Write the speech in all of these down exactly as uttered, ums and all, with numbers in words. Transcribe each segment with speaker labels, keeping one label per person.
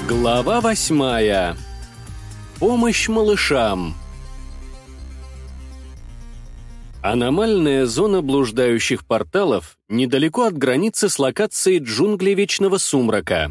Speaker 1: Глава восьмая. Помощь малышам. Аномальная зона блуждающих порталов недалеко от границы с локацией джунглей Вечного Сумрака.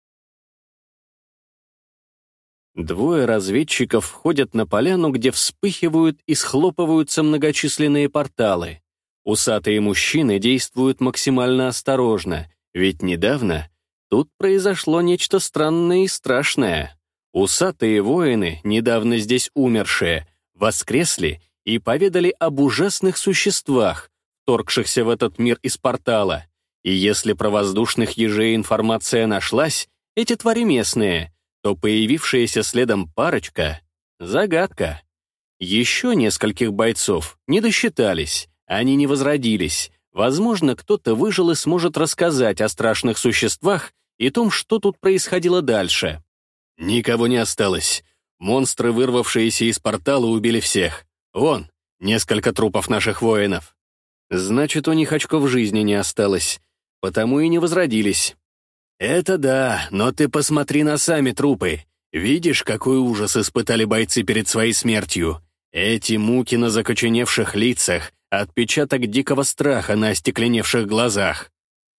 Speaker 1: Двое разведчиков входят на поляну, где вспыхивают и схлопываются многочисленные порталы. Усатые мужчины действуют максимально осторожно, ведь недавно тут произошло нечто странное и страшное. Усатые воины, недавно здесь умершие, воскресли и поведали об ужасных существах, вторгшихся в этот мир из портала. И если про воздушных ежей информация нашлась, эти твари местные, то появившаяся следом парочка — загадка. Еще нескольких бойцов не досчитались, они не возродились. Возможно, кто-то выжил и сможет рассказать о страшных существах и том, что тут происходило дальше. Никого не осталось. Монстры, вырвавшиеся из портала, убили всех. Вон, несколько трупов наших воинов. Значит, у них очков жизни не осталось, потому и не возродились. Это да, но ты посмотри на сами трупы. Видишь, какой ужас испытали бойцы перед своей смертью? Эти муки на закоченевших лицах, отпечаток дикого страха на остекленевших глазах.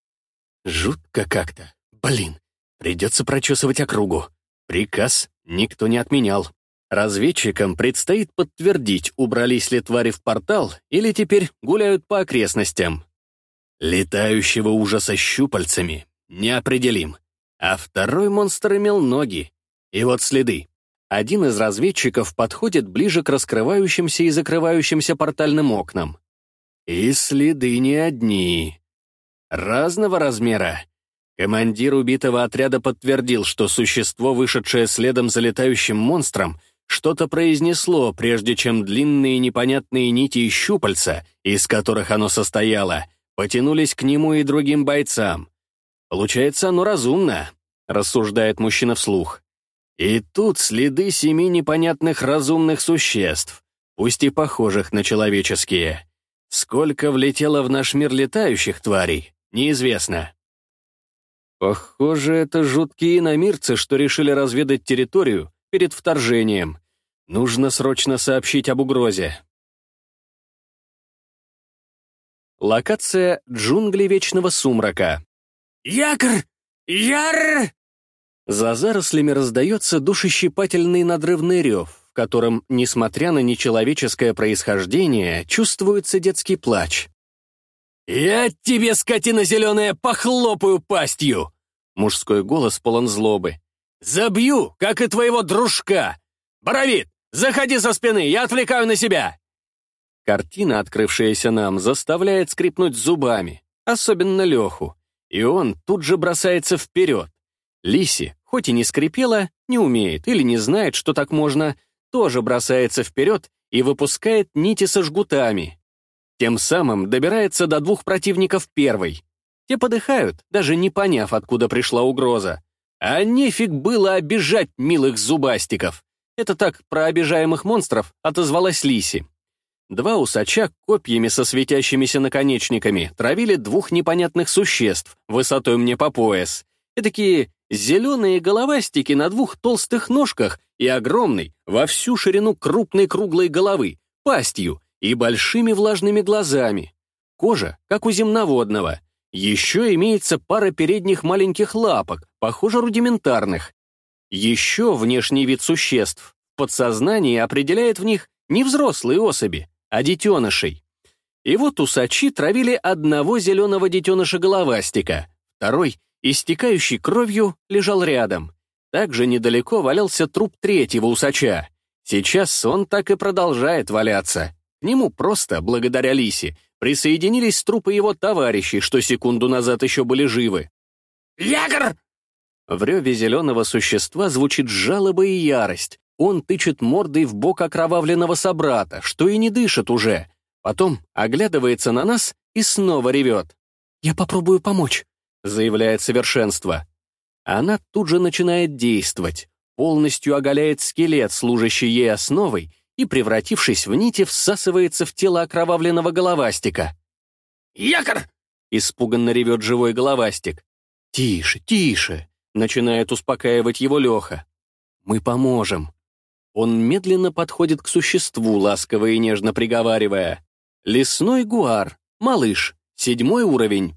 Speaker 1: Жутко как-то. Блин, придется прочесывать округу. Приказ никто не отменял. Разведчикам предстоит подтвердить, убрались ли твари в портал или теперь гуляют по окрестностям. Летающего ужаса щупальцами не определим. А второй монстр имел ноги. И вот следы. Один из разведчиков подходит ближе к раскрывающимся и закрывающимся портальным окнам. И следы не одни. Разного размера. Командир убитого отряда подтвердил, что существо, вышедшее следом за летающим монстром, что-то произнесло, прежде чем длинные непонятные нити и щупальца, из которых оно состояло, потянулись к нему и другим бойцам. Получается, оно разумно, рассуждает мужчина вслух. И тут следы семи непонятных разумных существ, пусть и похожих на человеческие. Сколько влетело в наш мир летающих тварей, неизвестно. Похоже, это жуткие иномирцы, что решили разведать территорию перед вторжением. Нужно срочно сообщить об угрозе. Локация джунгли Вечного Сумрака. «Якорь! Яр!» За зарослями раздается душещипательный надрывный рев, в котором, несмотря на нечеловеческое происхождение, чувствуется детский плач. «Я тебе, скотина зеленая, похлопаю пастью!» Мужской голос полон злобы. «Забью, как и твоего дружка! Боровит, заходи со спины, я отвлекаю на себя!» Картина, открывшаяся нам, заставляет скрипнуть зубами, особенно Леху, и он тут же бросается вперед. Лиси, хоть и не скрипела, не умеет или не знает, что так можно, тоже бросается вперед и выпускает нити со жгутами. Тем самым добирается до двух противников первой. Те подыхают, даже не поняв, откуда пришла угроза. А нефиг было обижать милых зубастиков. Это так про обижаемых монстров отозвалась Лиси. Два усача копьями со светящимися наконечниками травили двух непонятных существ, высотой мне по пояс. Этакие зеленые головастики на двух толстых ножках и огромной, во всю ширину крупной круглой головы, пастью и большими влажными глазами. Кожа, как у земноводного. Еще имеется пара передних маленьких лапок, похоже, рудиментарных. Еще внешний вид существ в подсознании определяет в них не взрослые особи, а детенышей. И вот усачи травили одного зеленого детеныша-головастика, второй, истекающий кровью, лежал рядом. Также недалеко валялся труп третьего усача. Сейчас он так и продолжает валяться. К нему просто, благодаря Лисе, присоединились трупы его товарищей, что секунду назад еще были живы. «Якорь!» В реве зеленого существа звучит жалоба и ярость. Он тычет мордой в бок окровавленного собрата, что и не дышит уже. Потом оглядывается на нас и снова ревет. «Я попробую помочь», — заявляет совершенство. Она тут же начинает действовать, полностью оголяет скелет, служащий ей основой, и, превратившись в нити, всасывается в тело окровавленного головастика. «Якорь!» — испуганно ревет живой головастик. «Тише, тише!» — начинает успокаивать его Леха. «Мы поможем». Он медленно подходит к существу, ласково и нежно приговаривая. «Лесной гуар, малыш, седьмой уровень».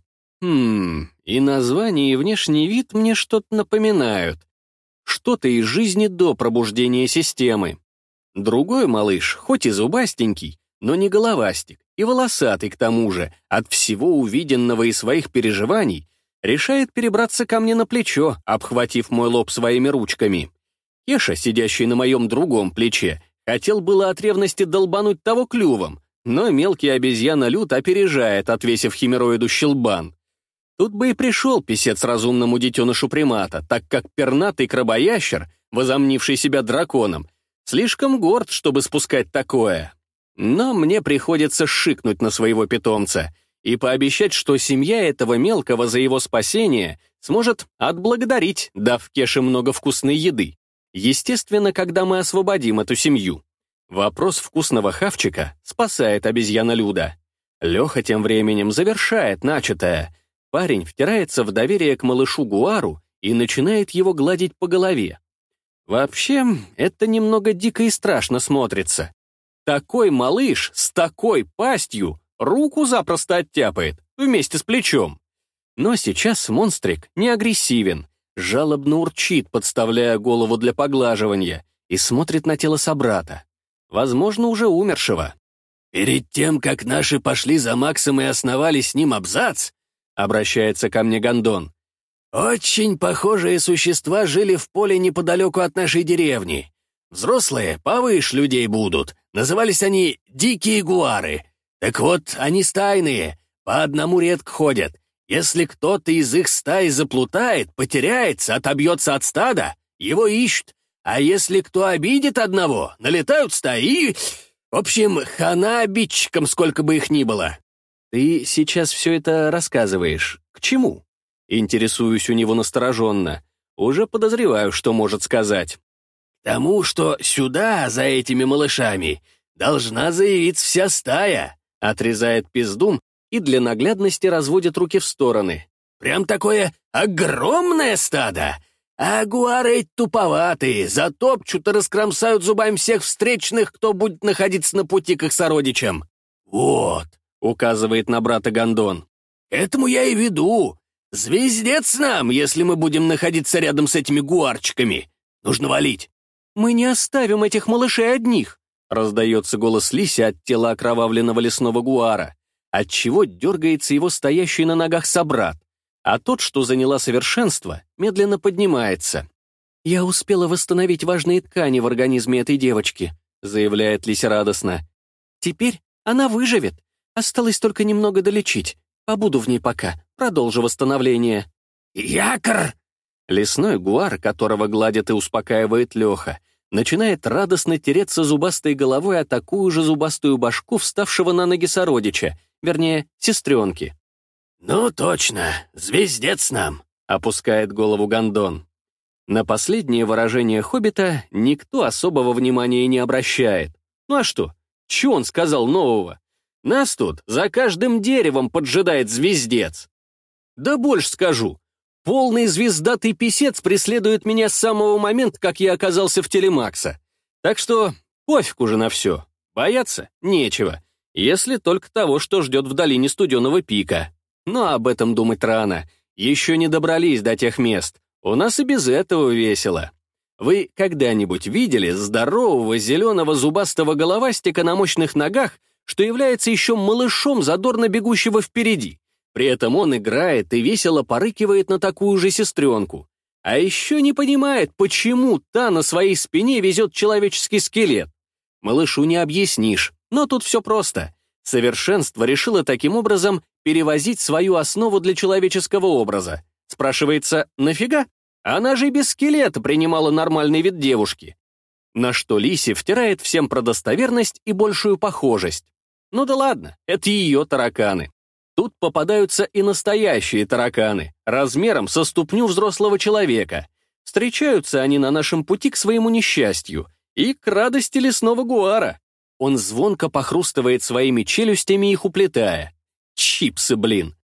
Speaker 1: Хм, и название, и внешний вид мне что-то напоминают. Что-то из жизни до пробуждения системы. Другой малыш, хоть и зубастенький, но не головастик, и волосатый к тому же, от всего увиденного и своих переживаний, решает перебраться ко мне на плечо, обхватив мой лоб своими ручками. Кеша, сидящий на моем другом плече, хотел было от ревности долбануть того клювом, но мелкий обезьяна-люд опережает, отвесив химероиду щелбан. Тут бы и пришел писец разумному детенышу примата, так как пернатый крабоящер, возомнивший себя драконом, слишком горд, чтобы спускать такое. Но мне приходится шикнуть на своего питомца и пообещать, что семья этого мелкого за его спасение сможет отблагодарить, дав Кеше много вкусной еды. Естественно, когда мы освободим эту семью. Вопрос вкусного хавчика спасает обезьяна-люда. Леха тем временем завершает начатое. Парень втирается в доверие к малышу Гуару и начинает его гладить по голове. Вообще, это немного дико и страшно смотрится. Такой малыш с такой пастью руку запросто оттяпает, вместе с плечом. Но сейчас монстрик не агрессивен, жалобно урчит, подставляя голову для поглаживания, и смотрит на тело собрата, возможно, уже умершего. «Перед тем, как наши пошли за Максом и основали с ним абзац», обращается ко мне Гондон, «очень похожие существа жили в поле неподалеку от нашей деревни. Взрослые повыше людей будут, назывались они дикие гуары. Так вот, они стайные, по одному редко ходят. Если кто-то из их стаи заплутает, потеряется, отобьется от стада, его ищут. А если кто обидит одного, налетают стаи и... В общем, хана обидчикам, сколько бы их ни было». «Ты сейчас все это рассказываешь. К чему?» Интересуюсь у него настороженно. Уже подозреваю, что может сказать. «К тому, что сюда, за этими малышами, должна заявиться вся стая», отрезает пиздун и для наглядности разводит руки в стороны. «Прям такое огромное стадо! А гуары туповатые, затопчут и раскромсают зубами всех встречных, кто будет находиться на пути к их сородичам. Вот», — указывает на брата Гондон. «К этому я и веду. Звездец нам, если мы будем находиться рядом с этими гуарчиками. Нужно валить». «Мы не оставим этих малышей одних», — раздается голос Лиси от тела окровавленного лесного гуара, отчего дергается его стоящий на ногах собрат, а тот, что заняла совершенство, медленно поднимается. «Я успела восстановить важные ткани в организме этой девочки», — заявляет Лися радостно. «Теперь она выживет. Осталось только немного долечить. Побуду в ней пока, продолжу восстановление». «Якор!» Лесной гуар, которого гладит и успокаивает Леха, начинает радостно тереться зубастой головой о такую же зубастую башку вставшего на ноги сородича, вернее, сестренки. «Ну точно, звездец нам», — опускает голову Гондон. На последнее выражение хоббита никто особого внимания не обращает. Ну а что? Чё он сказал нового? Нас тут за каждым деревом поджидает звездец. Да больше скажу. Полный звездатый писец преследует меня с самого момента, как я оказался в теле Макса. Так что пофиг уже на все. Бояться нечего, если только того, что ждет в долине Студеного пика. Но об этом думать рано. Еще не добрались до тех мест. У нас и без этого весело. Вы когда-нибудь видели здорового зеленого зубастого головастика на мощных ногах, что является еще малышом, задорно бегущего впереди? При этом он играет и весело порыкивает на такую же сестренку. А еще не понимает, почему та на своей спине везет человеческий скелет. Малышу не объяснишь, но тут все просто. Совершенство решило таким образом перевозить свою основу для человеческого образа. Спрашивается, нафига? Она же и без скелета принимала нормальный вид девушки. На что Лиси втирает всем про достоверность и большую похожесть. Ну да ладно, это ее тараканы. Тут попадаются и настоящие тараканы, размером со ступню взрослого человека. Встречаются они на нашем пути к своему несчастью и к радости лесного гуара. Он звонко похрустывает своими челюстями, их уплетая. Чипсы, блин.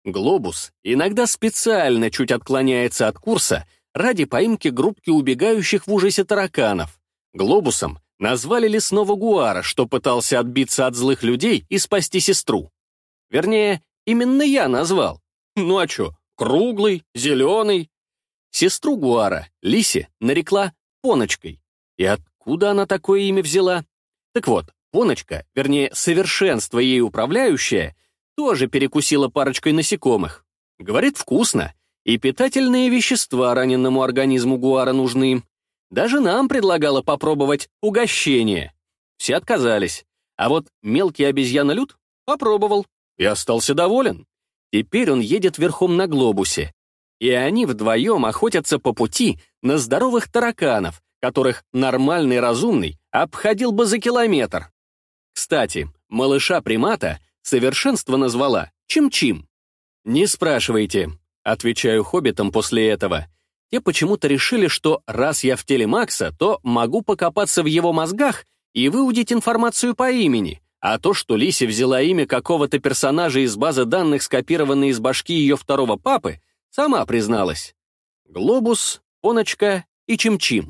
Speaker 1: Глобус иногда специально чуть отклоняется от курса ради поимки группки убегающих в ужасе тараканов. Глобусом назвали лесного гуара, что пытался отбиться от злых людей и спасти сестру. Вернее, именно я назвал. Ну а чё, круглый, зеленый. Сестру гуара Лиси нарекла Поночкой. И откуда она такое имя взяла? Так вот, Поночка, вернее, совершенство ей управляющее, тоже перекусила парочкой насекомых. Говорит, вкусно, и питательные вещества раненному организму гуара нужны. Даже нам предлагала попробовать угощение. Все отказались. А вот мелкий обезьянолюд попробовал и остался доволен. Теперь он едет верхом на глобусе. И они вдвоем охотятся по пути на здоровых тараканов, которых нормальный разумный обходил бы за километр. Кстати, малыша-примата совершенство назвала Чим-Чим. «Не спрашивайте», — отвечаю хоббитам после этого. Те почему-то решили, что раз я в теле Макса, то могу покопаться в его мозгах и выудить информацию по имени, а то, что Лиси взяла имя какого-то персонажа из базы данных, скопированной из башки ее второго папы, сама призналась. Глобус, Поночка и Чим-Чим.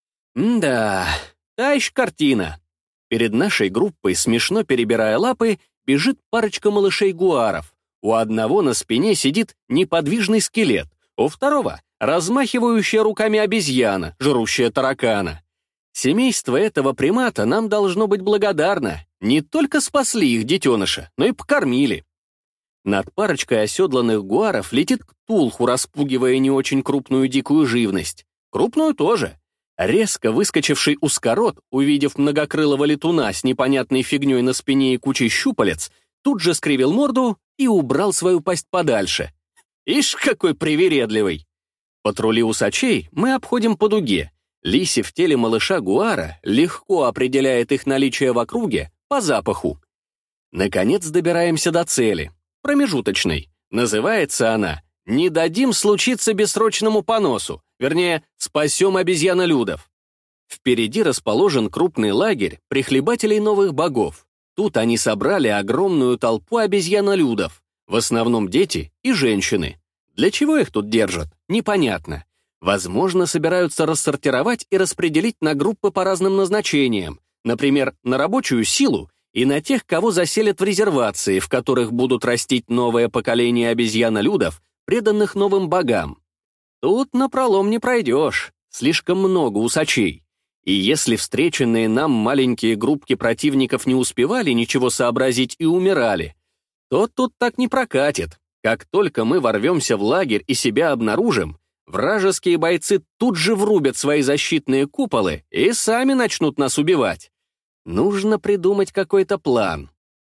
Speaker 1: М-да, та еще картина. Перед нашей группой, смешно перебирая лапы, бежит парочка малышей-гуаров. У одного на спине сидит неподвижный скелет, у второго — размахивающая руками обезьяна, жрущая таракана. Семейство этого примата нам должно быть благодарно. Не только спасли их детеныша, но и покормили. Над парочкой оседланных гуаров летит ктулху, распугивая не очень крупную дикую живность. Крупную тоже. Резко выскочивший узкорот, увидев многокрылого летуна с непонятной фигней на спине и кучей щупалец, тут же скривил морду и убрал свою пасть подальше. Ишь, какой привередливый! Патрули усачей мы обходим по дуге. Лиси в теле малыша гуара легко определяет их наличие в округе по запаху. Наконец добираемся до цели, промежуточной. Называется она «Не дадим случиться бессрочному поносу», вернее, «Спасем обезьянолюдов». Впереди расположен крупный лагерь прихлебателей новых богов. Тут они собрали огромную толпу обезьянолюдов, в основном дети и женщины. Для чего их тут держат, непонятно. Возможно, собираются рассортировать и распределить на группы по разным назначениям, например, на рабочую силу и на тех, кого заселят в резервации, в которых будут растить новое поколение обезьянолюдов, преданных новым богам. Тут напролом не пройдешь, слишком много усачей. И если встреченные нам маленькие группки противников не успевали ничего сообразить и умирали, то тут так не прокатит. Как только мы ворвемся в лагерь и себя обнаружим, вражеские бойцы тут же врубят свои защитные куполы и сами начнут нас убивать. Нужно придумать какой-то план.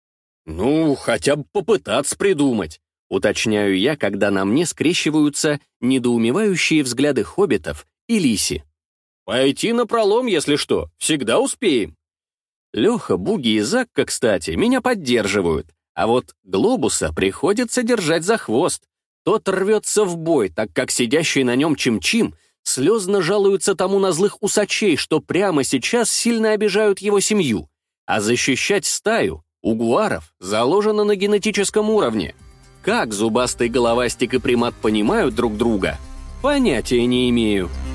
Speaker 1: Ну, хотя бы попытаться придумать, уточняю я, когда на мне скрещиваются недоумевающие взгляды хоббитов и Лиси. Пойти напролом, если что, всегда успеем. Леха, Буги и Закка, кстати, меня поддерживают, а вот Глобуса приходится держать за хвост. Тот рвется в бой, так как сидящий на нем Чим-Чим слезно жалуется тому на злых усачей, что прямо сейчас сильно обижают его семью. А защищать стаю у гуаров заложено на генетическом уровне. Как зубастый головастик и примат понимают друг друга, понятия не имею.